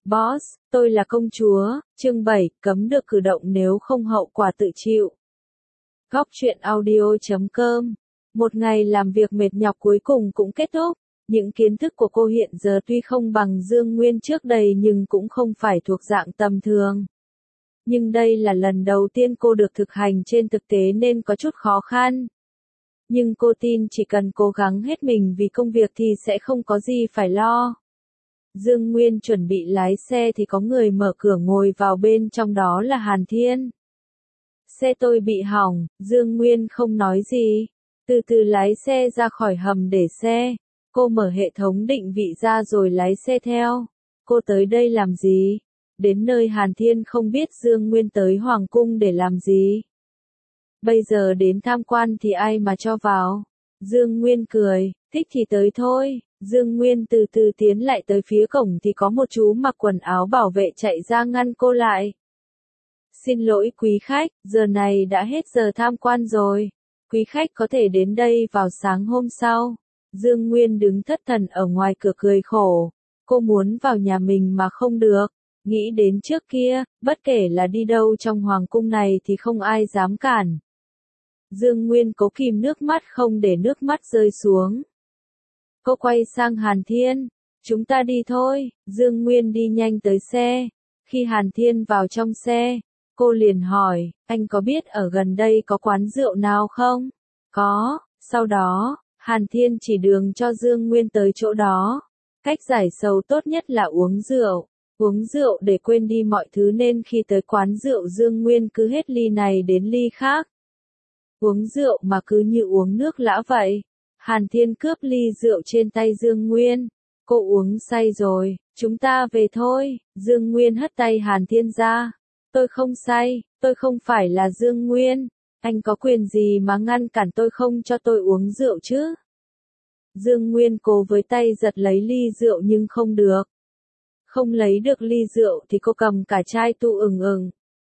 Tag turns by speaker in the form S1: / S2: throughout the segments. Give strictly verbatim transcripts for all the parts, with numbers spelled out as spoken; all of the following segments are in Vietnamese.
S1: Boss, tôi là công chúa, chương bảy, cấm được cử động nếu không hậu quả tự chịu. Góc truyện audio chấm com. Một ngày làm việc mệt nhọc cuối cùng cũng kết thúc. Những kiến thức của cô hiện giờ tuy không bằng Dương Nguyên trước đây nhưng cũng không phải thuộc dạng tầm thường. Nhưng đây là lần đầu tiên cô được thực hành trên thực tế nên có chút khó khăn. Nhưng cô tin chỉ cần cố gắng hết mình vì công việc thì sẽ không có gì phải lo. Dương Nguyên chuẩn bị lái xe thì có người mở cửa ngồi vào bên trong, đó là Hàn Thiên. Xe tôi bị hỏng, Dương Nguyên không nói gì. Từ từ lái xe ra khỏi hầm để xe. Cô mở hệ thống định vị ra rồi lái xe theo. Cô tới đây làm gì? Đến nơi Hàn Thiên không biết Dương Nguyên tới Hoàng Cung để làm gì. Bây giờ đến tham quan thì ai mà cho vào? Dương Nguyên cười, thích thì tới thôi. Dương Nguyên từ từ tiến lại tới phía cổng thì có một chú mặc quần áo bảo vệ chạy ra ngăn cô lại. Xin lỗi quý khách, giờ này đã hết giờ tham quan rồi. Quý khách có thể đến đây vào sáng hôm sau. Dương Nguyên đứng thất thần ở ngoài cửa cười khổ. Cô muốn vào nhà mình mà không được. Nghĩ đến trước kia, bất kể là đi đâu trong hoàng cung này thì không ai dám cản. Dương Nguyên cố kìm nước mắt không để nước mắt rơi xuống. Cô quay sang Hàn Thiên. Chúng ta đi thôi. Dương Nguyên đi nhanh tới xe. Khi Hàn Thiên vào trong xe, cô liền hỏi, anh có biết ở gần đây có quán rượu nào không? Có. Sau đó, Hàn Thiên chỉ đường cho Dương Nguyên tới chỗ đó. Cách giải sầu tốt nhất là uống rượu. Uống rượu để quên đi mọi thứ nên khi tới quán rượu Dương Nguyên cứ hết ly này đến ly khác. Uống rượu mà cứ như uống nước lã vậy. Hàn Thiên cướp ly rượu trên tay Dương Nguyên. Cô uống say rồi, chúng ta về thôi. Dương Nguyên hất tay Hàn Thiên ra. Tôi không say, tôi không phải là Dương Nguyên. Anh có quyền gì mà ngăn cản tôi không cho tôi uống rượu chứ? Dương Nguyên cố với tay giật lấy ly rượu nhưng không được. Không lấy được ly rượu thì cô cầm cả chai tu ừng ừng.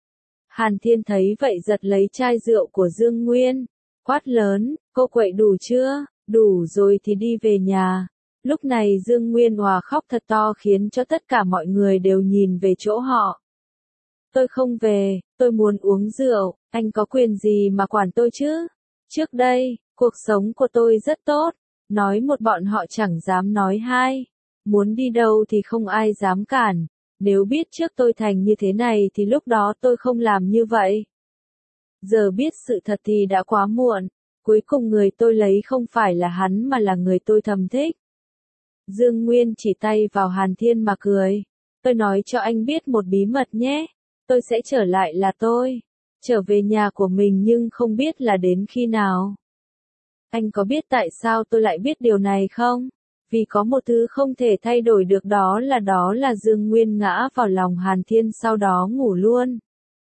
S1: Hàn Thiên thấy vậy giật lấy chai rượu của Dương Nguyên. Quát lớn, cô quậy đủ chưa? Đủ rồi thì đi về nhà. Lúc này Dương Nguyên òa khóc thật to khiến cho tất cả mọi người đều nhìn về chỗ họ. Tôi không về, tôi muốn uống rượu, anh có quyền gì mà quản tôi chứ? Trước đây, cuộc sống của tôi rất tốt. Nói một bọn họ chẳng dám nói hai. Muốn đi đâu thì không ai dám cản. Nếu biết trước tôi thành như thế này thì lúc đó tôi không làm như vậy. Giờ biết sự thật thì đã quá muộn. Cuối cùng người tôi lấy không phải là hắn mà là người tôi thầm thích. Dương Nguyên chỉ tay vào Hàn Thiên mà cười. Tôi nói cho anh biết một bí mật nhé. Tôi sẽ trở lại là tôi. Trở về nhà của mình nhưng không biết là đến khi nào. Anh có biết tại sao tôi lại biết điều này không? Vì có một thứ không thể thay đổi được, đó là đó là Dương Nguyên ngã vào lòng Hàn Thiên sau đó ngủ luôn.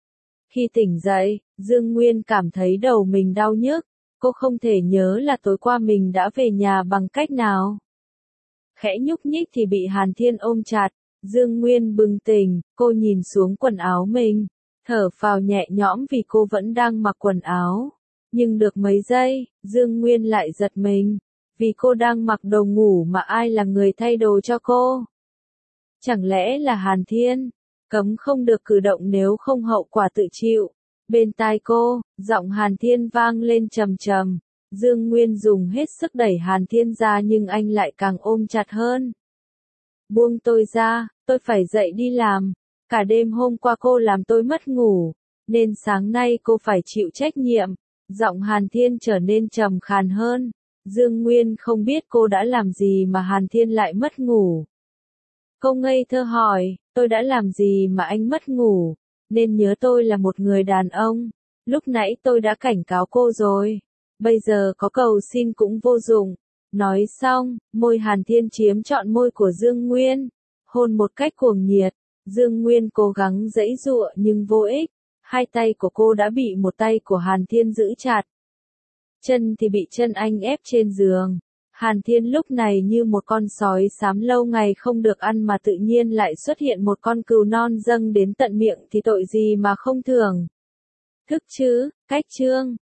S1: Khi tỉnh dậy, Dương Nguyên cảm thấy đầu mình đau nhức. Cô không thể nhớ là tối qua mình đã về nhà bằng cách nào. Khẽ nhúc nhích thì bị Hàn Thiên ôm chặt. Dương Nguyên bừng tỉnh, cô nhìn xuống quần áo mình. Thở phào nhẹ nhõm vì cô vẫn đang mặc quần áo. Nhưng được mấy giây, Dương Nguyên lại giật mình. Vì cô đang mặc đồ ngủ mà ai là người thay đồ cho cô? Chẳng lẽ là Hàn Thiên? Cấm không được cử động nếu không hậu quả tự chịu. Bên tai cô, giọng Hàn Thiên vang lên trầm trầm. Dương Nguyên dùng hết sức đẩy Hàn Thiên ra nhưng anh lại càng ôm chặt hơn. Buông tôi ra, tôi phải dậy đi làm. Cả đêm hôm qua cô làm tôi mất ngủ, nên sáng nay cô phải chịu trách nhiệm. Giọng Hàn Thiên trở nên trầm khàn hơn. Dương Nguyên không biết cô đã làm gì mà Hàn Thiên lại mất ngủ. Cô ngây thơ hỏi, tôi đã làm gì mà anh mất ngủ? Nên nhớ tôi là một người đàn ông. Lúc nãy tôi đã cảnh cáo cô rồi. Bây giờ có cầu xin cũng vô dụng. Nói xong, môi Hàn Thiên chiếm trọn môi của Dương Nguyên. Hôn một cách cuồng nhiệt. Dương Nguyên cố gắng giãy giụa nhưng vô ích. Hai tay của cô đã bị một tay của Hàn Thiên giữ chặt. Chân thì bị chân anh ép trên giường. Hàn Thiên lúc này như một con sói xám lâu ngày không được ăn mà tự nhiên lại xuất hiện một con cừu non dâng đến tận miệng thì tội gì mà không thưởng. Thức chứ, cách chương.